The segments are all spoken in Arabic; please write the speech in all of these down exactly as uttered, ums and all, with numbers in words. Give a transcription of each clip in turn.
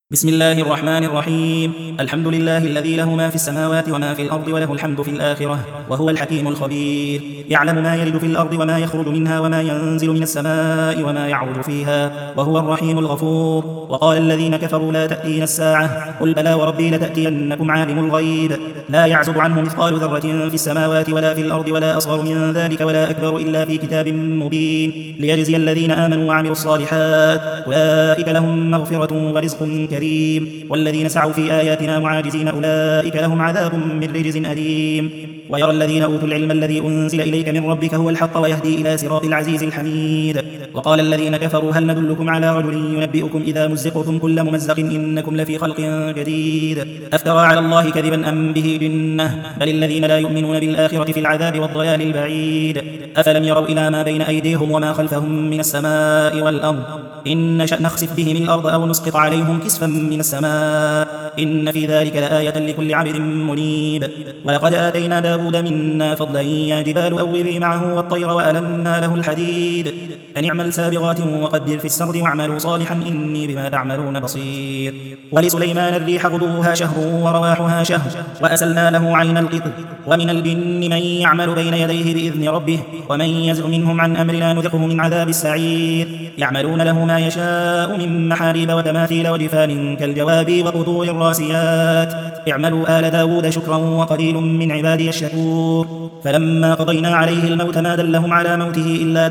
بسم الله الرحمن الرحيم. الحمد لله الذي له ما في السماوات وما في الأرض وله الحمد في الآخرة وهو الحكيم الخبير. يعلم ما يلج في الأرض وما يخرج منها وما ينزل من السماء وما يعرج فيها وهو الرحيم الغفور. وقال الذين كفروا لا تأتينا الساعة قل بلى وربي لتأتينكم عالم الغيب لا يعزب عنه مثقال ذرة في السماوات ولا في الأرض ولا أصغر من ذلك ولا أكبر إلا في كتاب مبين ليجزي الذين آمنوا وعملوا الصالحات أولئك لهم مغفرة ورزق كريم. والذين سعوا في آياتنا معاجزين أولئك لهم عذاب من رجز أليم. ويرى الذين أوتوا العلم الذي أنزل إليك من ربك هو الحق ويهدي إلى صراط العزيز الحميد. وقال الذين كفروا هل ندلكم على رجل ينبئكم إذا مزقتم كل ممزق إنكم لفي خلق جديد أفترى على الله كذبا أم به جنة بل الذين لا يؤمنون بالآخرة في العذاب والضلال البعيد. أفلم يروا إلى ما بين أيديهم وما خلفهم من السماء والأرض إن نشأ نخسف بهم الأرض أو نسقط عليهم كسفا من السماء إن في ذلك لآية لكل عبد منيب. ولقد آتينا داود منا فضلا يا جبال أوبي معه والطير وألنا له الحديد أن اعمل سابغات وقدر في السرد واعملوا صالحا إني بما تعملون بصير. ولسليمان الريح غدوها شهر ورواحها شهر وأسلنا له عين القطر ومن الجن من يعمل بين يديه بإذن ربه ومن يزغ منهم عن أمرنا نذقه من عذاب السعير. يعملون له ما يشاء من محاريب وتماثيل وجفان كالجواب وقدور الراسيات اعملوا آل داود شكرا وقليل من عبادي الشكور. فلما قضينا عليه الموت ما دلهم على موته إلا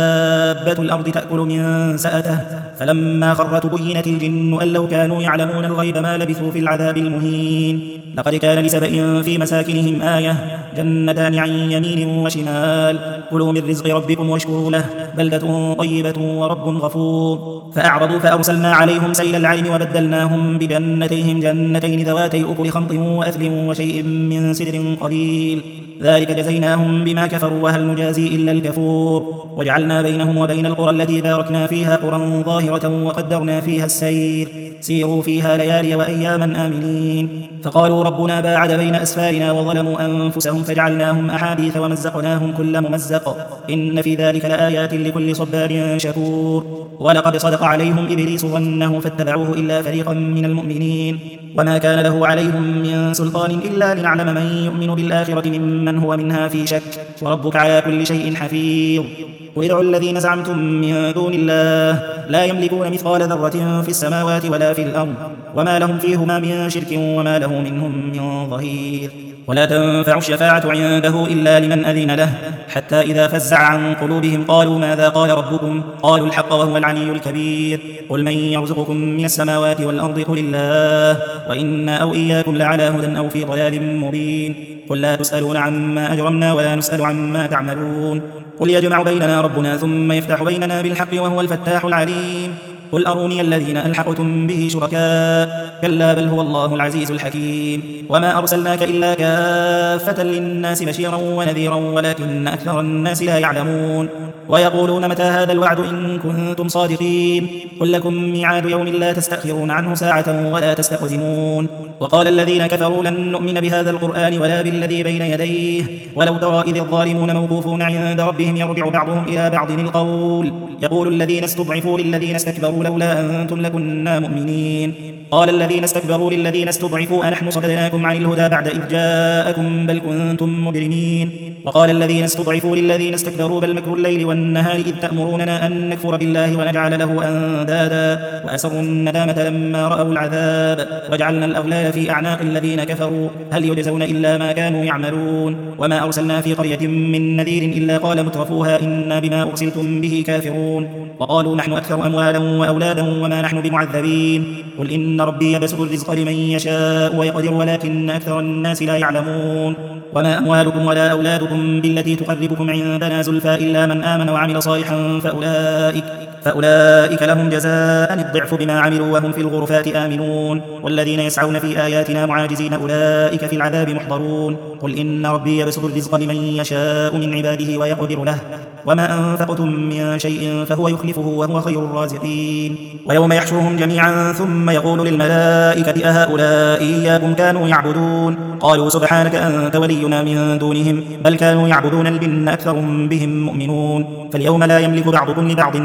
دابة الأرض تأكل من سأته فلما خر تبينت الجن أن لو كانوا يعلمون الغيب ما لبثوا في العذاب المهين. لقد كان لسبأ في مساكنهم آية جنتان عن يمين وشمال كلوا من رزق ربكم واشكروا له بلدة طيبة ورب غفور. فأعرضوا فأرسلنا عليهم سيل العلم وبدلناهم بجنتيهم جنتين ذواتي أكل خمط وأثل وشيء من سدر قليل ذلك جزيناهم بما كفروا وهل نجازي إلا الكفور. وجعلنا بينهم وبين القرى التي باركنا فيها قرى ظاهرة وقدرنا فيها السير سيروا فيها ليالي وأياما آمنين. فقالوا ربنا باعد بين أسفارنا وظلموا أنفسهم فجعلناهم أحاديث ومزقناهم كل ممزق إن في ذلك لآيات لكل صبار شكور. ولقد صدق عليهم إبليس ظنه فاتبعوه إلا فريقا من المؤمنين وما كان له عليهم من سلطان إلا لنعلم من يؤمن بالآخرة ممن هو منها في شك وربك على كل شيء حفيظ. وادعوا الذين زعمتم من دون الله لا يملكون مثقال ذرة في السماوات ولا في الأرض وما لهم فيهما من شرك وما له منهم من ظهير. ولا تنفع الشفاعة عنده إلا لمن أذن له حتى إذا فزع عن قلوبهم قالوا ماذا قال ربكم قالوا الحق وهو العلي الكبير. قل من يرزقكم من السماوات والأرض قل الله وإنا أو إياكم لعلى هدى أو في ضلال مبين. قل لا تسألون عما أجرمنا ولا نسأل عما تعملون قل يجمع بيننا ربنا ثم يفتح بيننا بالحق وهو الفتاح العليم. قل أروني الذين ألحقتم به شركاء كلا بل هو الله العزيز الحكيم. وما أرسلناك إلا كافة للناس بشيرا ونذيرا ولكن أكثر الناس لا يعلمون. ويقولون متى هذا الوعد إن كنتم صادقين قل لكم ميعاد يوم لا تستأخرون عنه ساعة ولا تستقدمون. وقال الذين كفروا لن نؤمن بهذا القرآن ولا بالذي بين يديه ولو ترى إذ الظالمون موقوفون عند ربهم يرجع بعضهم إلى بعض القول يقول الذين استضعفوا للذين استكبروا لولا أنتم لكنا مؤمنين قال الذين استكبروا للذين استضعفوا أنحن صددناكم عن الهدى بعد إذ جاءكم بل كنتم مجرمين. وقال الذين استضعفوا للذين استكبروا بل مكر الليل والنهار إذ تأمروننا أن نكفر بالله ونجعل له أندادا وأسروا الندامة لما رأوا العذاب وجعلنا الأغلال في أعناق الذين كفروا هل يجزون إلا ما كانوا يعملون. وما أرسلنا في قرية من نذير إلا قال مترفوها إنا بما أرسلتم به كافرون وقالوا نحن أكثر أموالا وأولادا وما نحن بمعذبين. قل إن ربي يبسط الرزق لمن يشاء ويقدر ولكن أكثر الناس لا يعلمون. وما أموالكم ولا أولادكم بالتي تقربكم عندنا زلفى إلا من آمن وعمل صالحا فأولئك فأولئك لهم جزاء الضعف بما عملوا وهم في الغرفات آمنون. والذين يسعون في آياتنا معاجزين أولئك في العذاب محضرون. قل إن ربي يبسط الرزق لمن يشاء من عباده ويقدر له وما أنفقتم من شيء فهو يخلفه وهو خير الرازقين. ويوم يحشرهم جميعا ثم يقول للملائكة أهؤلاء إياكم كانوا يعبدون قالوا سبحانك أنت ولينا من دونهم بل كانوا يعبدون الجن أكثرهم بهم مؤمنون. فاليوم لا يملك بعضكم لبعض نفعا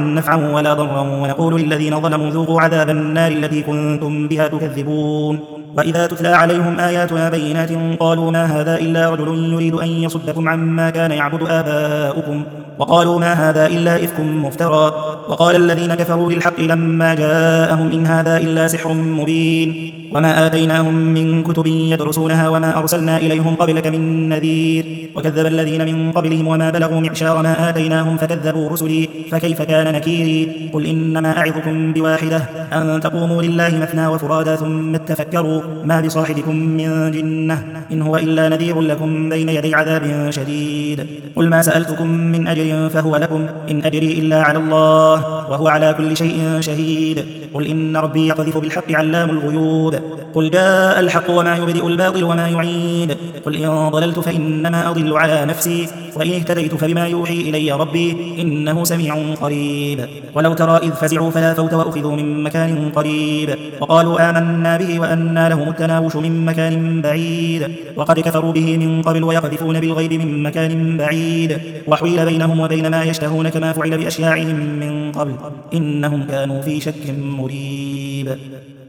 نفعا ولا ضرا ونقول للذين ظلموا ذوقوا عذاب النار التي كنتم بها تكذبون. وإذا تتلى عليهم آياتنا بينات قالوا ما هذا إلا رجل يريد أن يصدكم عما كان يعبد آباؤكم وقالوا ما هذا إلا إفك مفترى وقال الذين كفروا للحق لما جاءهم إن هذا إلا سحر مبين وما آتيناهم من كتب يدرسونها وما أرسلنا إليهم قبلك من نذير وكذب الذين من قبلهم وما بلغوا معشار ما آتيناهم فكذبوا رسلي فكيف كان نكيري. قل إنما أعظكم بواحدة أن تقوموا لله مثنى وفرادا ثم تفكروا ما بصاحبكم من جنة إن هو إلا نذير لكم بين يدي عذاب شديد. قل ما سألتكم من أجر فهو لكم إن أجري إلا على الله وهو على كل شيء شهيد. قل إن ربي يقذف بالحق علام الغيوب. قل جاء الحق وما يبدئ الباطل وما يعيد. قل إن ضللت فإنما أضل على نفسي وإن اهتديت فبما يوحي إلي ربي إنه سميع قريب. ولو ترى إذ فزعوا فلا فوت وأخذوا من مكان قريب وقالوا آمنا به وأنى لهم التناوش من مكان بعيد وقد كفروا به من قبل ويقذفون بالغيب من مكان بعيد وحيل بينهم وبين ما يشتهون كما فعل بأشياعهم من قبل إنهم كانوا في شك مريب.